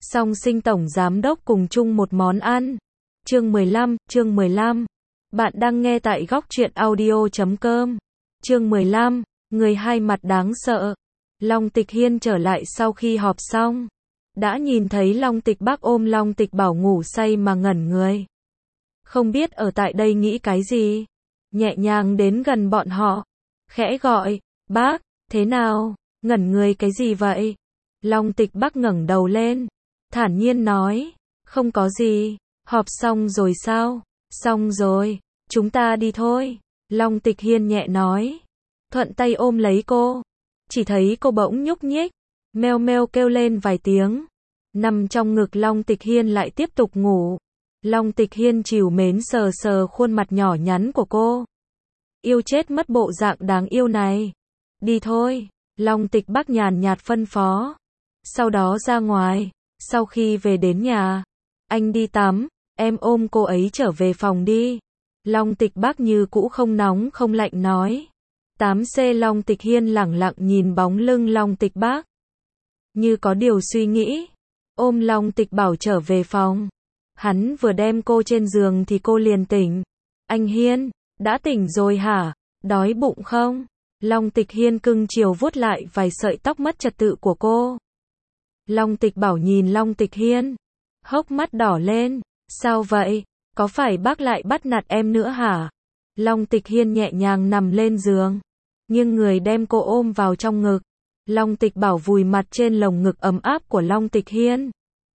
Song Sinh tổng giám đốc cùng chung một món ăn. Chương 15. Bạn đang nghe tại góc truyện audio.com. Chương 15, người hai mặt đáng sợ. Long Tịch Hiên trở lại sau khi họp xong. Đã nhìn thấy Long Tịch Bắc ôm Long Tịch Bảo ngủ say mà ngẩn người. Không biết ở tại đây nghĩ cái gì. Nhẹ nhàng đến gần bọn họ. Khẽ gọi, bác, thế nào, ngẩn người cái gì vậy? Long Tịch Bắc ngẩng đầu lên. Thản nhiên nói, không có gì, họp xong rồi sao? Xong rồi, chúng ta đi thôi. Long Tịch Hiên nhẹ nói. Thuận tay ôm lấy cô. Chỉ thấy cô bỗng nhúc nhích, meo meo kêu lên vài tiếng. Nằm trong ngực Long Tịch Hiên lại tiếp tục ngủ. Long Tịch Hiên trìu mến sờ sờ khuôn mặt nhỏ nhắn của cô. Yêu chết mất bộ dạng đáng yêu này. Đi thôi, Long Tịch Bắc nhàn nhạt phân phó. Sau đó ra ngoài, sau khi về đến nhà, anh đi tắm, em ôm cô ấy trở về phòng đi. Long Tịch Bắc như cũ không nóng không lạnh nói. 8C Long Tịch Hiên lẳng lặng nhìn bóng lưng Long Tịch Bắc. Như có điều suy nghĩ, ôm Long Tịch Bảo trở về phòng. Hắn vừa đem cô trên giường thì cô liền tỉnh. Anh Hiên, đã tỉnh rồi hả? Đói bụng không? Long Tịch Hiên cưng chiều vuốt lại vài sợi tóc mất trật tự của cô. Long Tịch Bảo nhìn Long Tịch Hiên, hốc mắt đỏ lên. Sao vậy? Có phải bác lại bắt nạt em nữa hả? Long Tịch Hiên nhẹ nhàng nằm lên giường, nhưng người đem cô ôm vào trong ngực. Long Tịch Bảo vùi mặt trên lồng ngực ấm áp của Long Tịch Hiên.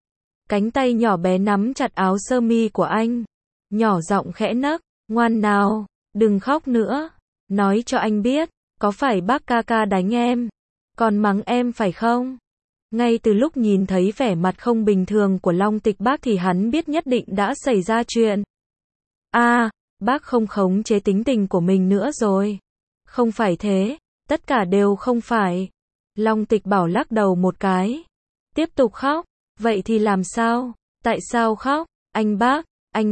Cánh tay nhỏ bé nắm chặt áo sơ mi của anh, nhỏ giọng khẽ nấc, ngoan nào, đừng khóc nữa. Nói cho anh biết, có phải bác ca ca đánh em, còn mắng em phải không? Ngay từ lúc nhìn thấy vẻ mặt không bình thường của Long Tịch Bắc thì hắn biết nhất định đã xảy ra chuyện. Bác không khống chế tính tình của mình nữa rồi. Không phải thế, tất cả đều không phải. Long Tịch Bảo lắc đầu một cái. Tiếp tục khóc, vậy thì làm sao? Tại sao khóc? Anh bác,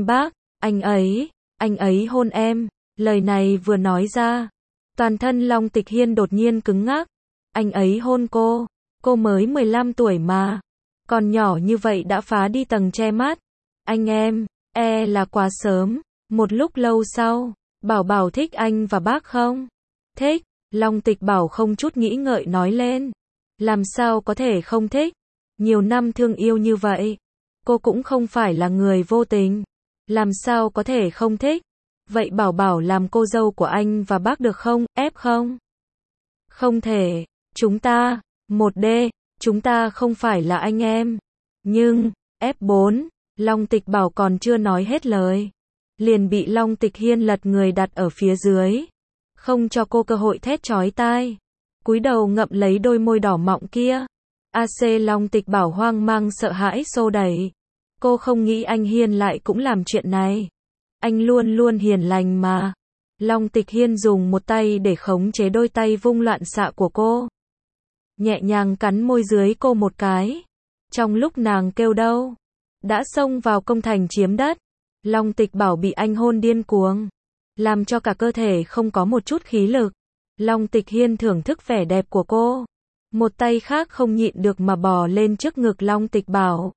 anh ấy hôn em. Lời này vừa nói ra, toàn thân Long Tịch Hiên đột nhiên cứng ngắc. Anh ấy hôn cô mới 15 tuổi mà. Còn nhỏ như vậy đã phá đi tầng che mắt. Anh em, là quá sớm. Một lúc lâu sau, Bảo Bảo thích anh và bác không? Thích, Long Tịch Bảo không chút nghĩ ngợi nói lên. Làm sao có thể không thích? Nhiều năm thương yêu như vậy, cô cũng không phải là người vô tình. Làm sao có thể không thích? Vậy Bảo Bảo làm cô dâu của anh và bác được không? Ép không? Không thể, chúng ta, 1D, chúng ta không phải là anh em. Nhưng, F4, Long Tịch Bảo còn chưa nói hết lời, liền bị Long Tịch Hiên lật người đặt ở phía dưới, không cho cô cơ hội thét chói tai. Cúi đầu ngậm lấy đôi môi đỏ mọng kia. AC Long Tịch Bảo hoang mang sợ hãi xô đẩy. Cô không nghĩ anh Hiên lại cũng làm chuyện này. Anh luôn luôn hiền lành mà. Long Tịch Hiên dùng một tay để khống chế đôi tay vung loạn xạ của cô. Nhẹ nhàng cắn môi dưới cô một cái. Trong lúc nàng kêu đau, đã xông vào công thành chiếm đất. Long Tịch Bảo bị anh hôn điên cuồng, làm cho cả cơ thể không có một chút khí lực. Long Tịch Hiên thưởng thức vẻ đẹp của cô. Một tay khác không nhịn được mà bò lên trước ngực Long Tịch Bảo.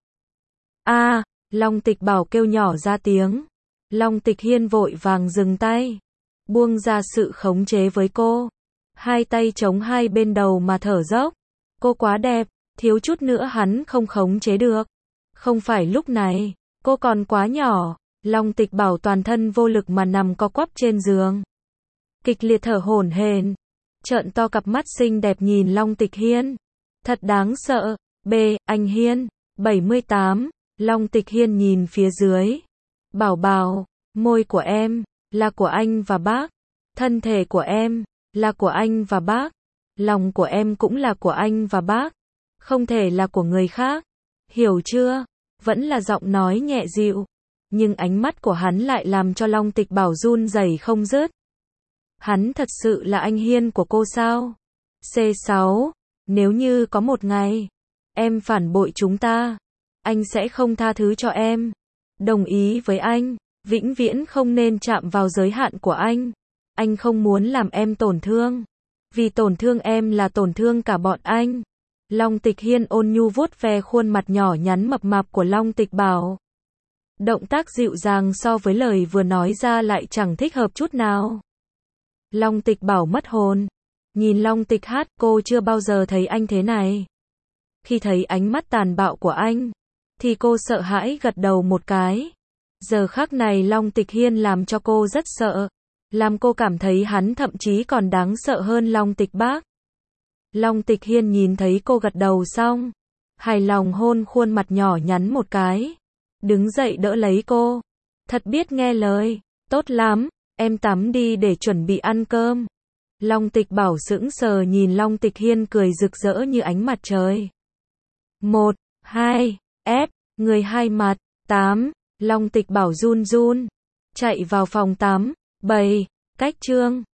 Long Tịch Bảo kêu nhỏ ra tiếng. Long Tịch Hiên vội vàng dừng tay, buông ra sự khống chế với cô. Hai tay chống hai bên đầu mà thở dốc. Cô quá đẹp, thiếu chút nữa hắn không khống chế được. Không phải lúc này, cô còn quá nhỏ. Long Tịch Bảo toàn thân vô lực mà nằm co quắp trên giường, kịch liệt thở hổn hển, trợn to cặp mắt xinh đẹp nhìn Long Tịch Hiên. Thật đáng sợ. Anh Hiên, 78, Long Tịch Hiên nhìn phía dưới. Bảo Bảo, môi của em là của anh và bác, thân thể của em là của anh và bác, lòng của em cũng là của anh và bác, không thể là của người khác. Hiểu chưa? Vẫn là giọng nói nhẹ dịu, nhưng ánh mắt của hắn lại làm cho Long Tịch Bảo run rẩy không dứt. Hắn thật sự là anh Hiên của cô sao? C6, nếu như có một ngày em phản bội chúng ta, anh sẽ không tha thứ cho em. Đồng ý với anh, vĩnh viễn không nên chạm vào giới hạn của anh. Anh không muốn làm em tổn thương, vì tổn thương em là tổn thương cả bọn anh. Long Tịch Hiên ôn nhu vuốt ve khuôn mặt nhỏ nhắn mập mạp của Long Tịch Bảo. Động tác dịu dàng so với lời vừa nói ra lại chẳng thích hợp chút nào. Long Tịch Bảo mất hồn. Nhìn Long Tịch Hát, cô chưa bao giờ thấy anh thế này. Khi thấy ánh mắt tàn bạo của anh, thì cô sợ hãi gật đầu một cái. Giờ khắc này Long Tịch Hiên làm cho cô rất sợ. Làm cô cảm thấy hắn thậm chí còn đáng sợ hơn Long Tịch Bác. Long Tịch Hiên nhìn thấy cô gật đầu xong, hài lòng hôn khuôn mặt nhỏ nhắn một cái. Đứng dậy đỡ lấy cô. Thật biết nghe lời, tốt lắm, em tắm đi để chuẩn bị ăn cơm. Long Tịch Bảo sững sờ nhìn Long Tịch Hiên cười rực rỡ như ánh mặt trời. 1, 2, S, người hai mặt, 8, Long Tịch Bảo run run, chạy vào phòng tắm, 7, cách chương.